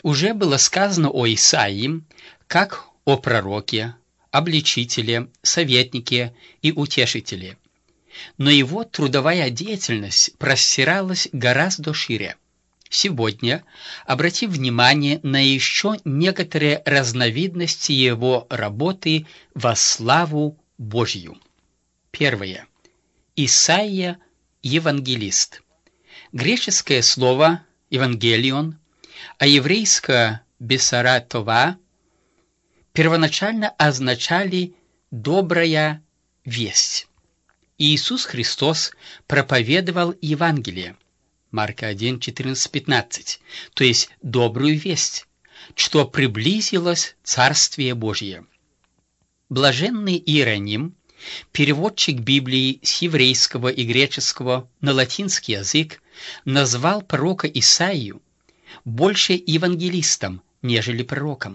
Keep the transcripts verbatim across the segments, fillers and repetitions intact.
Уже было сказано о Исаии, как о пророке, обличителе, советнике и утешителе. Но его трудовая деятельность простиралась гораздо шире. Сегодня обратим внимание на еще некоторые разновидности его работы во славу Божью. Первое. Исаия – евангелист. Греческое слово «евангелион», а еврейское «бесара това» первоначально означали «добрая весть». Иисус Христос проповедовал Евангелие, Марка один, четырнадцать, пятнадцать, то есть добрую весть, что приблизилось Царствие Божье. Блаженный Иероним, переводчик Библии с еврейского и греческого на латинский язык, назвал пророка Исаию больше евангелистом, нежели пророком.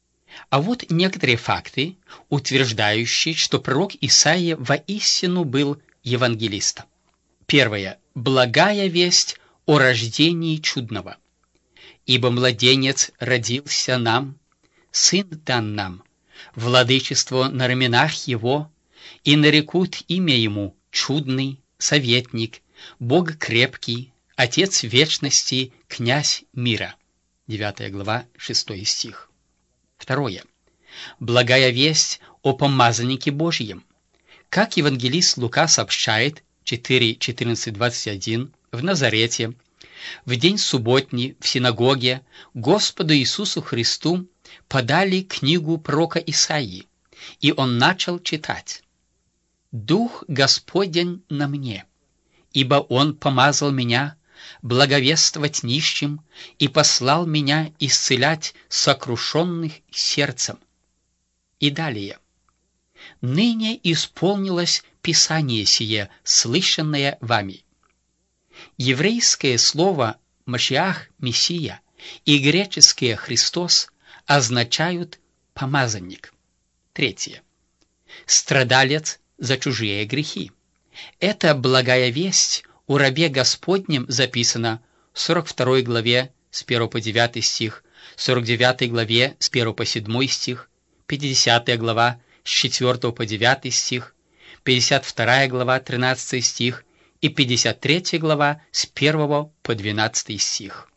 А вот некоторые факты, утверждающие, что пророк Исаия воистину был евангелистом. Первое. Благая весть о рождении чудного. «Ибо младенец родился нам, сын дан нам, владычество на раменах его, и нарекут имя ему чудный, советник, Бог крепкий, Отец вечности, князь мира». девятая глава, шестой стих. Второе. Благая весть о помазаннике Божьем. Как евангелист Лука сообщает, четыре, четырнадцать, двадцать один, в Назарете, в день субботний в синагоге Господу Иисусу Христу подали книгу пророка Исаии, и он начал читать: «Дух Господень на мне, ибо Он помазал меня благовествовать нищим и послал меня исцелять сокрушенных сердцем». И далее: «Ныне исполнилось Писание сие, слышанное вами». Еврейское слово «Машиах», «Мессия» и греческое «Христос» означают «помазанник». Третье. Страдалец за чужие грехи. Это благая весть о рабе Господнем записано в сорок второй главе с первого по девятый стих, сорок девятой главе с первого по седьмой стих, пятидесятая глава с четвёртого по девятый стих, пятьдесят вторая глава тринадцатый стих и пятьдесят третья глава с первого по двенадцатый стих.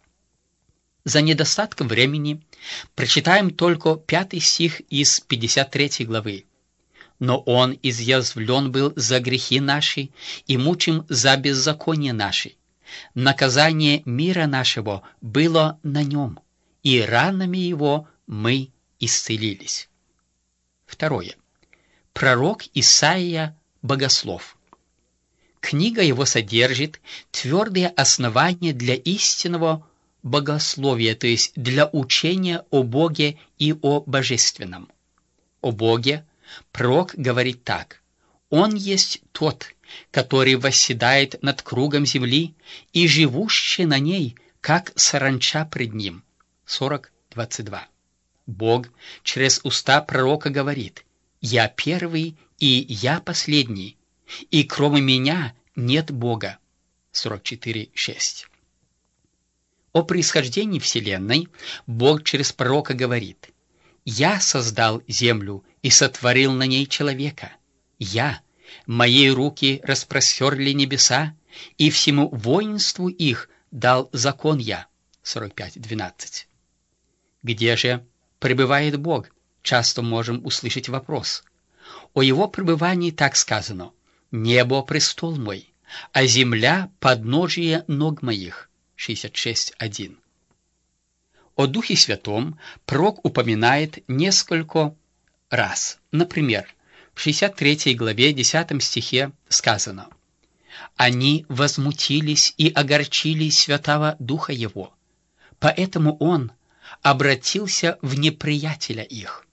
За недостатком времени прочитаем только пятый стих из пятьдесят третьей главы. «Но Он изъязвлен был за грехи наши и мучим за беззаконие наши. Наказание мира нашего было на Нем, и ранами Его мы исцелились». Второе. Пророк Исаия – богослов. Книга его содержит твердые основания для истинного богословия, то есть для учения о Боге и о Божественном. О Боге пророк говорит так: «Он есть тот, который восседает над кругом земли, и живущий на ней, как саранча пред ним». сорок, двадцать два. Бог через уста пророка говорит: «Я первый и я последний, и кроме меня нет Бога». сорок четыре, шесть. О происхождении Вселенной Бог через пророка говорит: «Я создал землю и сотворил на ней человека. Я, мои руки распростерли небеса, и всему воинству их дал закон я». сорок пять, двенадцать. Где же пребывает Бог? Часто можем услышать вопрос. О его пребывании так сказано: «Небо – престол мой, а земля – подножие ног моих». шестьдесят шесть, один. О Духе Святом пророк упоминает несколько раз. Например, в шестьдесят третьей главе десятом стихе сказано: «Они возмутились и огорчили Святого Духа Его, поэтому Он обратился в неприятеля их».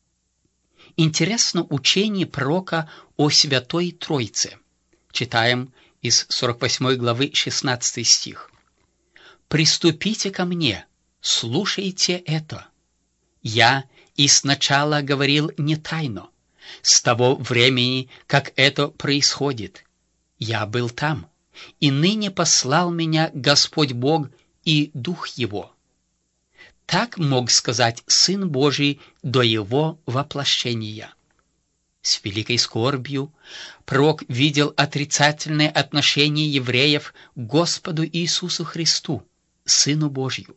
Интересно учение пророка о Святой Троице. Читаем из сорок восьмой главы шестнадцатый стих. «Приступите ко мне, слушайте это. Я и сначала говорил не тайно, с того времени, как это происходит. Я был там, и ныне послал меня Господь Бог и Дух Его. Так мог сказать Сын Божий до его воплощения. С великой скорбью пророк видел отрицательное отношение евреев к Господу Иисусу Христу, Сыну Божию.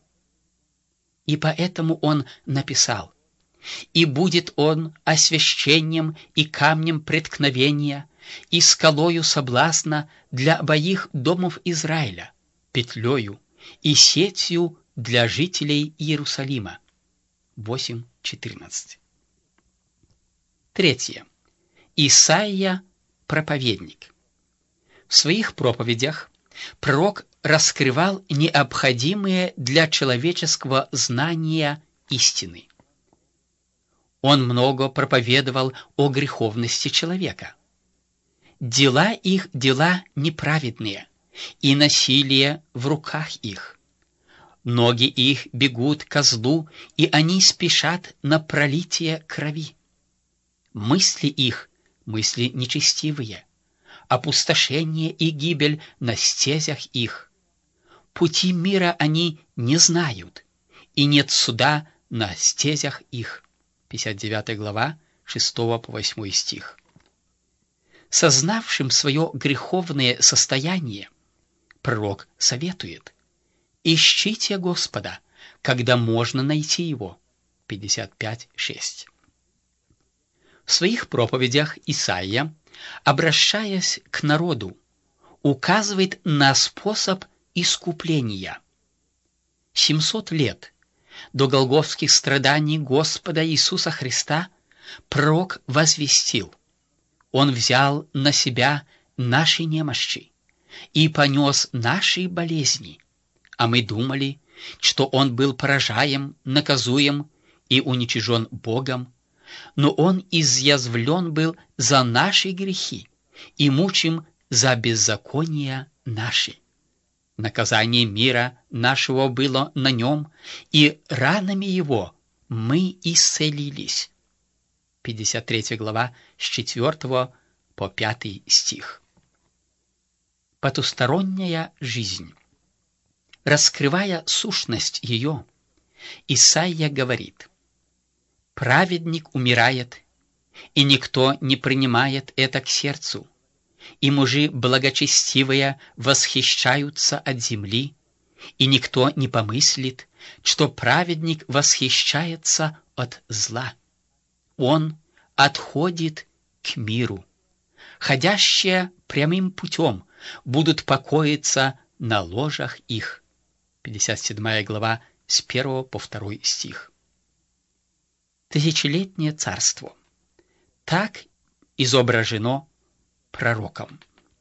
И поэтому он написал: «И будет он освящением и камнем преткновения, и скалою соблазна для обоих домов Израиля, петлею и сетью для жителей Иерусалима». восемь четырнадцать. Третье. Исаия – проповедник. В своих проповедях пророк раскрывал необходимые для человеческого знания истины. Он много проповедовал о греховности человека. Дела их – дела неправедные, и насилие в руках их. Ноги их бегут ко злу, и они спешат на пролитие крови. Мысли их – мысли нечестивые, опустошение и гибель на стезях их. Пути мира они не знают, и нет суда на стезях их. пятьдесят девятая глава, шестого по восьмой стих. Сознавшим свое греховное состояние, пророк советует: «Ищите Господа, когда можно найти Его». пятьдесят пять шесть. В своих проповедях Исаия, обращаясь к народу, указывает на способ искупления. семьсот лет до голгофских страданий Господа Иисуса Христа пророк возвестил: «Он взял на себя наши немощи и понес наши болезни, а мы думали, что Он был поражаем, наказуем и уничижен Богом, но Он изъязвлен был за наши грехи и мучим за беззакония наши. Наказание мира нашего было на Нем, и ранами Его мы исцелились». пятьдесят третья глава, с четвёртого по пятый стих. Потусторонняя жизнь. Раскрывая сущность ее, Исаия говорит: «Праведник умирает, и никто не принимает это к сердцу, и мужи благочестивые восхищаются от земли, и никто не помыслит, что праведник восхищается от зла. Он отходит к миру. Ходящие прямым путем будут покоиться на ложах их». пятьдесят седьмая глава, с первого по второй стих. Тысячелетнее царство. Так изображено пророком.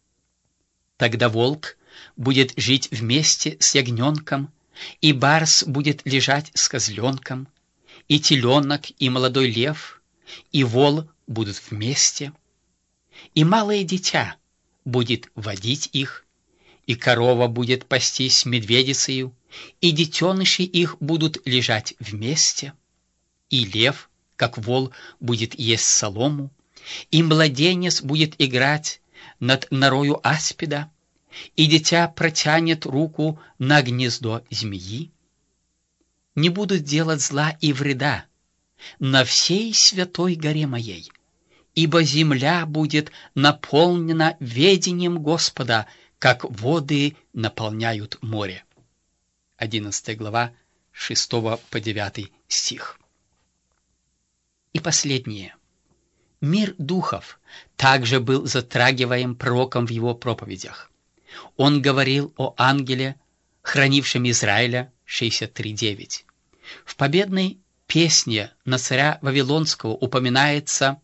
Тогда волк будет жить вместе с ягненком, и барс будет лежать с козленком, и теленок, и молодой лев, и вол будут вместе, и малое дитя будет водить их, и корова будет пастись медведицею, и детеныши их будут лежать вместе, и лев, как вол, будет есть солому, и младенец будет играть над норою аспида, и дитя протянет руку на гнездо змеи. Не будут делать зла и вреда на всей святой горе моей, ибо земля будет наполнена ведением Господа, как воды наполняют море». одиннадцатая глава, шестого по девятый стих. И последнее. Мир духов также был затрагиваем пророком в его проповедях. Он говорил о ангеле, хранившем Израиля, шестьдесят три девять. В победной песне на царя Вавилонского упоминается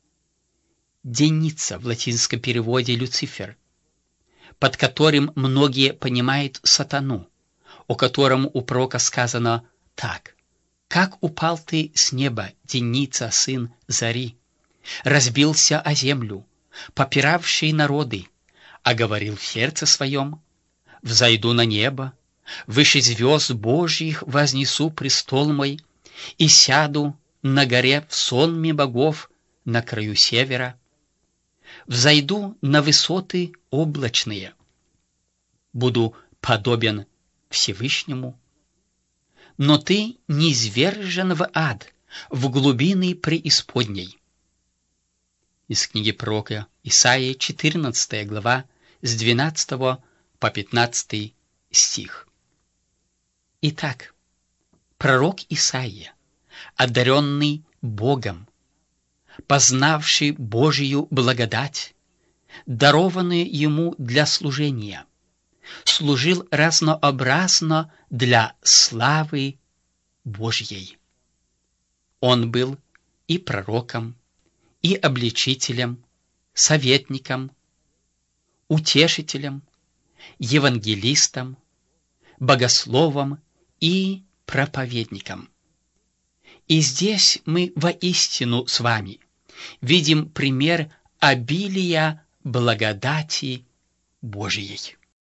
деница, в латинском переводе Люцифер, под которым многие понимают сатану, о котором у пророка сказано так: «Как упал ты с неба, деница, сын зари, разбился о землю, попиравший народы, а говорил в сердце своем: взойду на небо, выше звезд Божьих вознесу престол мой, и сяду на горе в сонме богов на краю севера. Взойду на высоты облачные, буду подобен Всевышнему. но ты низвержен в ад, в глубины преисподней». Из книги пророка Исаии, четырнадцатая глава, с двенадцатого по пятнадцатый стих. Итак, пророк Исаия, одаренный Богом, познавший Божию благодать, дарованную ему для служения, служил разнообразно для славы Божьей. Он был и пророком, и обличителем, советником, утешителем, евангелистом, богословом и проповедником. И здесь мы воистину с вами видим пример обилия благодати Божией.